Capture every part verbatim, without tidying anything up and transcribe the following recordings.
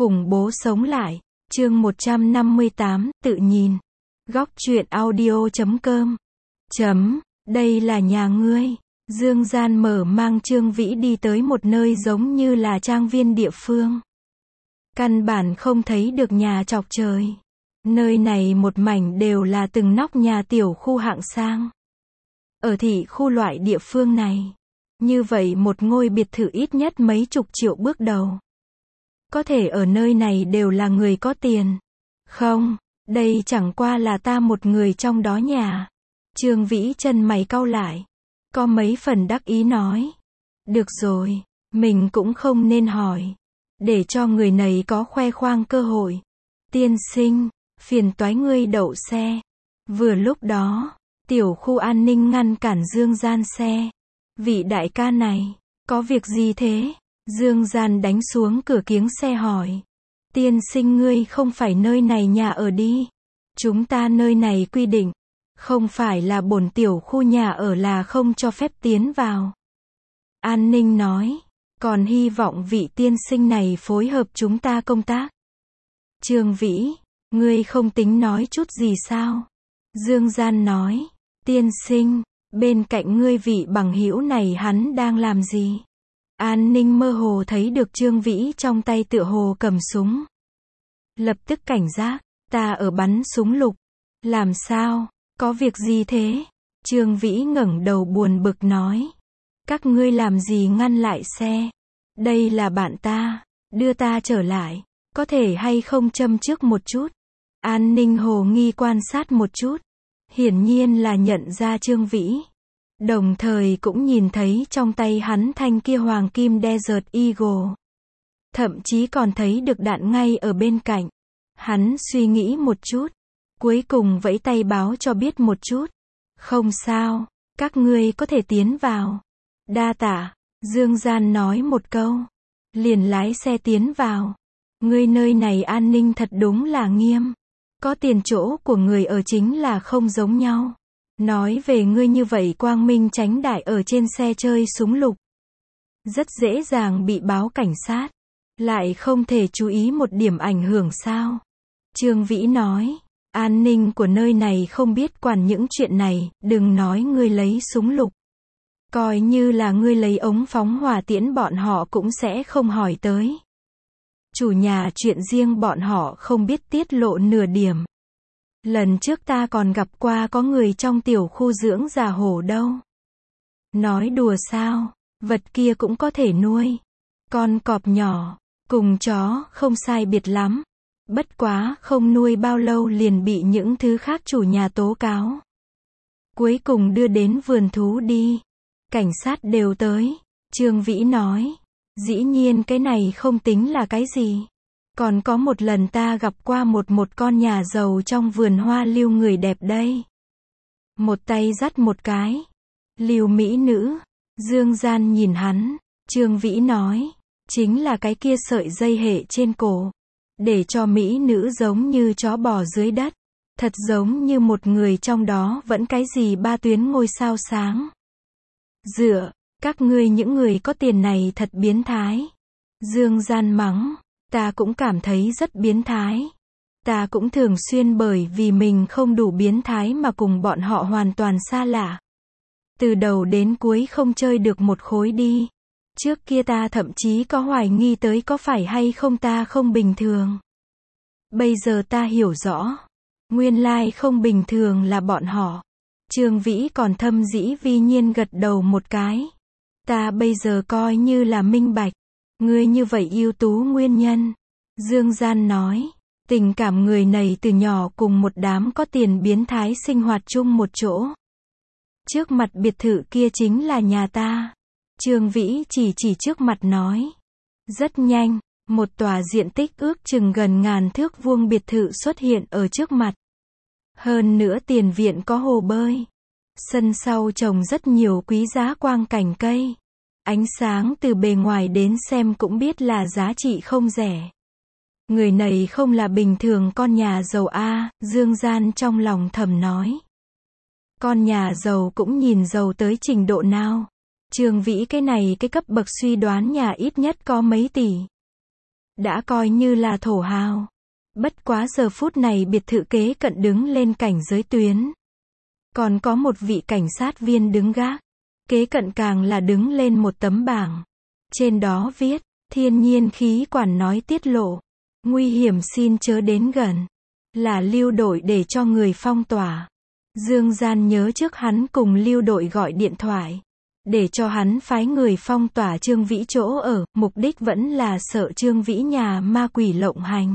Khủng bố sống lại, chương một trăm năm mươi tám, tự nhìn. Góc truyện audio chấm com. Chấm, đây là nhà ngươi. Dương Gian mở mang Trương Vĩ đi tới một nơi giống như là trang viên địa phương. Căn bản không thấy được nhà chọc trời. Nơi này một mảnh đều là từng nóc nhà tiểu khu hạng sang. Ở thị khu loại địa phương này, như vậy một ngôi biệt thự ít nhất mấy chục triệu bước đầu. Có thể ở nơi này đều là người có tiền. Không, đây chẳng qua là ta một người trong đó nhà. Trương Vĩ chân mày cau lại. Có mấy phần đắc ý nói. Được rồi, mình cũng không nên hỏi. Để cho người này có khoe khoang cơ hội. Tiên sinh, phiền toái ngươi đậu xe. Vừa lúc đó, tiểu khu an ninh ngăn cản Dương Gian xe. Vị đại ca này, có việc gì thế? Dương Gian đánh xuống cửa kiếng xe hỏi. Tiên sinh ngươi không phải nơi này nhà ở đi. Chúng ta nơi này quy định. Không phải là bổn tiểu khu nhà ở là không cho phép tiến vào. An ninh nói. Còn hy vọng vị tiên sinh này phối hợp chúng ta công tác. Trương Vĩ, ngươi không tính nói chút gì sao? Dương Gian nói. Tiên sinh, bên cạnh ngươi vị bằng hữu này hắn đang làm gì? An ninh mơ hồ thấy được Trương Vĩ trong tay tựa hồ cầm súng. Lập tức cảnh giác, ta ở bắn súng lục. Làm sao, có việc gì thế? Trương Vĩ ngẩng đầu buồn bực nói. Các ngươi làm gì ngăn lại xe? Đây là bạn ta, đưa ta trở lại. Có thể hay không châm trước một chút? An ninh hồ nghi quan sát một chút. Hiển nhiên là nhận ra Trương Vĩ. Đồng thời cũng nhìn thấy trong tay hắn thanh kia hoàng kim Desert Eagle. Thậm chí còn thấy được đạn ngay ở bên cạnh. Hắn suy nghĩ một chút. Cuối cùng vẫy tay báo cho biết một chút. Không sao, các ngươi có thể tiến vào. Đa tạ, Dương Gian nói một câu. Liền lái xe tiến vào. Ngươi nơi này an ninh thật đúng là nghiêm. Có tiền chỗ của người ở chính là không giống nhau. Nói về ngươi như vậy quang minh chánh đại ở trên xe chơi súng lục. Rất dễ dàng bị báo cảnh sát. Lại không thể chú ý một điểm ảnh hưởng sao? Trương Vĩ nói. An ninh của nơi này không biết quản những chuyện này, đừng nói ngươi lấy súng lục. Coi như là ngươi lấy ống phóng hỏa tiễn bọn họ cũng sẽ không hỏi tới. Chủ nhà chuyện riêng bọn họ không biết tiết lộ nửa điểm. Lần trước ta còn gặp qua có người trong tiểu khu dưỡng già hổ đâu. Nói đùa sao, vật kia cũng có thể nuôi. Con cọp nhỏ, cùng chó, không sai biệt lắm. Bất quá, không nuôi bao lâu liền bị những thứ khác chủ nhà tố cáo. Cuối cùng đưa đến vườn thú đi. Cảnh sát đều tới. Trương Vĩ nói. Dĩ nhiên cái này không tính là cái gì. Còn có một lần ta gặp qua một một con nhà giàu trong vườn hoa lưu người đẹp đây. Một tay dắt một cái. Lưu mỹ nữ. Dương Gian nhìn hắn. Trương Vĩ nói. Chính là cái kia sợi dây hệ trên cổ. Để cho mỹ nữ giống như chó bò dưới đất. Thật giống như một người trong đó vẫn cái gì ba tuyến ngôi sao sáng. Dựa, các ngươi những người có tiền này thật biến thái. Dương Gian mắng. Ta cũng cảm thấy rất biến thái. Ta cũng thường xuyên bởi vì mình không đủ biến thái mà cùng bọn họ hoàn toàn xa lạ. Từ đầu đến cuối không chơi được một khối đi. Trước kia ta thậm chí có hoài nghi tới có phải hay không ta không bình thường. Bây giờ ta hiểu rõ. Nguyên lai không bình thường là bọn họ. Trương Vĩ còn thâm dĩ vi nhiên gật đầu một cái. Ta bây giờ coi như là minh bạch. Ngươi như vậy ưu tú nguyên nhân. Dương Gian nói. Tình cảm người này từ nhỏ cùng một đám có tiền biến thái sinh hoạt chung một chỗ. Trước mặt biệt thự kia chính là nhà ta. Trương Vĩ chỉ chỉ trước mặt nói. Rất nhanh, một tòa diện tích ước chừng gần ngàn thước vuông biệt thự xuất hiện ở trước mặt. Hơn nữa tiền viện có hồ bơi. Sân sau trồng rất nhiều quý giá quang cảnh cây. Ánh sáng từ bề ngoài đến xem cũng biết là giá trị không rẻ. Người này không là bình thường con nhà giàu a, Dương Gian trong lòng thầm nói. Con nhà giàu cũng nhìn giàu tới trình độ nào. Trương Vĩ cái này cái cấp bậc suy đoán nhà ít nhất có mấy tỷ. đã coi như là thổ hào. Bất quá giờ phút này biệt thự kế cận đứng lên cảnh giới tuyến. Còn có một vị cảnh sát viên đứng gác. Kế cận càng là đứng lên một tấm bảng. Trên đó viết, thiên nhiên khí quản nói tiết lộ. Nguy hiểm xin chớ đến gần. Là lưu đội để cho người phong tỏa. Dương Gian nhớ trước hắn cùng lưu đội gọi điện thoại. Để cho hắn phái người phong tỏa Trương Vĩ chỗ ở, mục đích vẫn là sợ Trương Vĩ nhà ma quỷ lộng hành.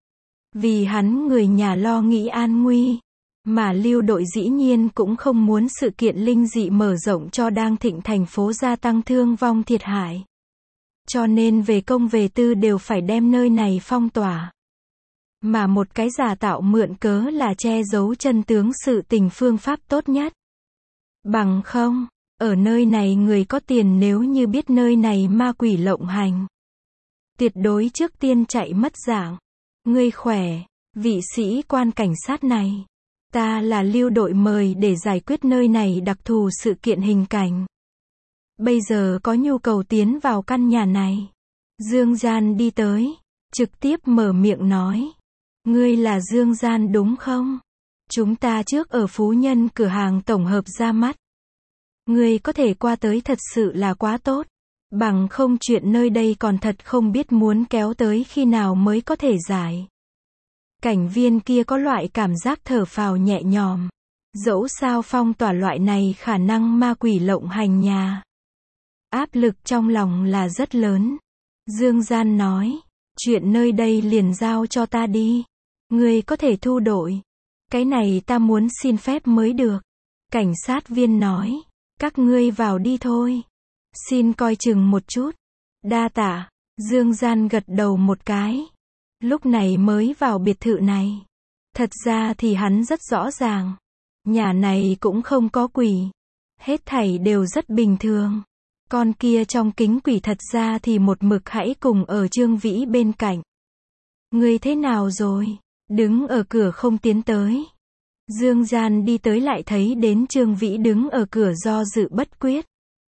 Vì hắn người nhà lo nghĩ an nguy. Mà lưu đội dĩ nhiên cũng không muốn sự kiện linh dị mở rộng cho đang thịnh thành phố gia tăng thương vong thiệt hại. Cho nên về công về tư đều phải đem nơi này phong tỏa. Mà một cái giả tạo mượn cớ là che giấu chân tướng sự tình phương pháp tốt nhất. Bằng không, ở nơi này người có tiền nếu như biết nơi này ma quỷ lộng hành. Tuyệt đối trước tiên chạy mất dạng. Ngươi khỏe, vị sĩ quan cảnh sát này. Ta là lưu đội mời để giải quyết nơi này đặc thù sự kiện hình cảnh. Bây giờ có nhu cầu tiến vào căn nhà này. Dương Gian đi tới, trực tiếp mở miệng nói. Ngươi là Dương Gian đúng không? Chúng ta trước ở Phú Nhân cửa hàng tổng hợp ra mắt. Ngươi có thể qua tới thật sự là quá tốt. Bằng không chuyện nơi đây còn thật không biết muốn kéo tới khi nào mới có thể giải. Cảnh viên kia có loại cảm giác thở phào nhẹ nhõm. Dẫu sao phong tỏa loại này khả năng ma quỷ lộng hành nhà. Áp lực trong lòng là rất lớn. Dương Gian nói, chuyện nơi đây liền giao cho ta đi. Ngươi có thể thu đội. Cái này ta muốn xin phép mới được. Cảnh sát viên nói, các ngươi vào đi thôi. Xin coi chừng một chút. Đa tạ. Dương Gian gật đầu một cái. Lúc này mới vào biệt thự này. Thật ra thì hắn rất rõ ràng. Nhà này cũng không có quỷ. Hết thảy đều rất bình thường. Con kia trong kính quỷ thật ra thì một mực hãy cùng ở Trương Vĩ bên cạnh. Ngươi thế nào rồi? Đứng ở cửa không tiến tới. Dương Gian đi tới lại thấy đến Trương Vĩ đứng ở cửa do dự bất quyết.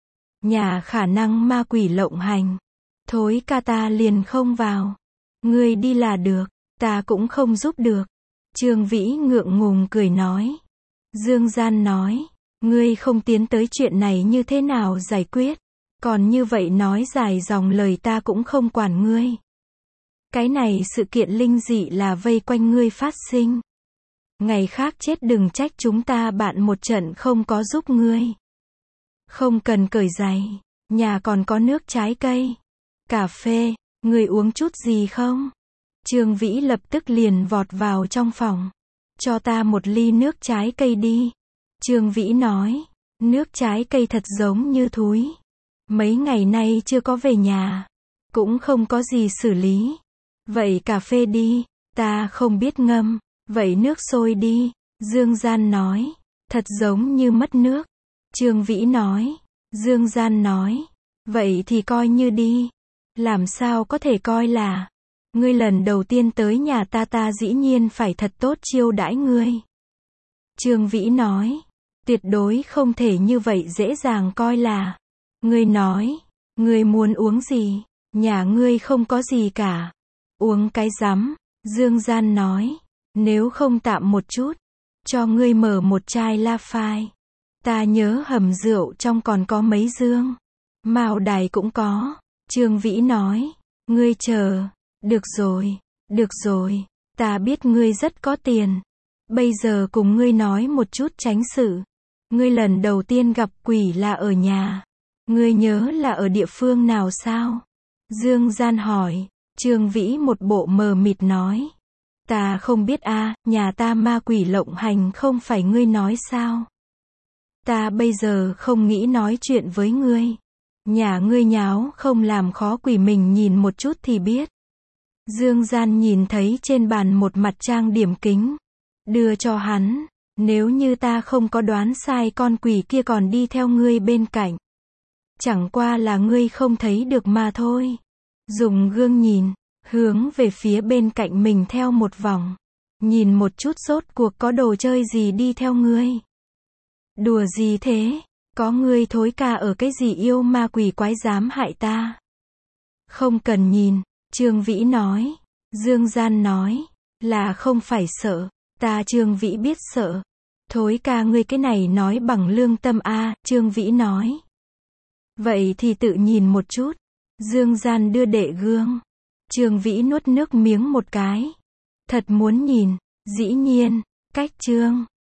Nhà khả năng ma quỷ lộng hành. Thối ca ta liền không vào. Ngươi đi là được, ta cũng không giúp được. Trương Vĩ ngượng ngùng cười nói. Dương Gian nói, ngươi không tiến tới chuyện này như thế nào giải quyết. Còn như vậy nói dài dòng lời ta cũng không quản ngươi. Cái này sự kiện linh dị là vây quanh ngươi phát sinh. Ngày khác chết đừng trách chúng ta bạn một trận không có giúp ngươi. Không cần cởi giày, nhà còn có nước trái cây, cà phê, ngươi uống chút gì không? Trương Vĩ lập tức liền vọt vào trong phòng. Cho ta một ly nước trái cây đi. Trương Vĩ nói, nước trái cây thật giống như thúi. Mấy ngày nay chưa có về nhà, cũng không có gì xử lý. Vậy cà phê đi, ta không biết ngâm. Vậy nước sôi đi. Dương Gian nói, thật giống như mất nước. Trương Vĩ nói, Dương Gian nói, vậy thì coi như đi. Làm sao có thể coi là, ngươi lần đầu tiên tới nhà ta ta dĩ nhiên phải thật tốt chiêu đãi ngươi. Trương Vĩ nói, tuyệt đối không thể như vậy dễ dàng coi là. Ngươi nói, ngươi muốn uống gì, nhà ngươi không có gì cả. Uống cái rắm. Dương Gian nói, nếu không tạm một chút, cho ngươi mở một chai La Phai. Ta nhớ hầm rượu trong còn có mấy dương. Mao đài cũng có. Trương Vĩ nói, ngươi chờ. Được rồi, được rồi, ta biết ngươi rất có tiền. Bây giờ cùng ngươi nói một chút tránh sự. Ngươi lần đầu tiên gặp quỷ là ở nhà. Ngươi nhớ là ở địa phương nào sao? Dương Gian hỏi. Trương Vĩ một bộ mờ mịt nói. Ta không biết a, nhà ta ma quỷ lộng hành không phải ngươi nói sao? Ta bây giờ không nghĩ nói chuyện với ngươi. Nhà ngươi nháo không làm khó quỷ mình nhìn một chút thì biết. Dương Gian nhìn thấy trên bàn một mặt trang điểm kính. Đưa cho hắn. Nếu như ta không có đoán sai con quỷ kia còn đi theo ngươi bên cạnh. Chẳng qua là ngươi không thấy được mà thôi. Dùng gương nhìn. Hướng về phía bên cạnh mình theo một vòng. Nhìn một chút rốt cuộc có đồ chơi gì đi theo ngươi. Đùa gì thế? Có ngươi thối ca ở cái gì yêu ma quỷ quái dám hại ta. Không cần nhìn. Trương Vĩ nói. Dương Gian nói. Là không phải sợ. Ta Trương Vĩ biết sợ. Thối ca ngươi cái này nói bằng lương tâm a, Trương Vĩ nói. Vậy thì tự nhìn một chút. Dương Gian đưa đệ gương. Trương Vĩ nuốt nước miếng một cái. Thật muốn nhìn. Dĩ nhiên. Cách Trương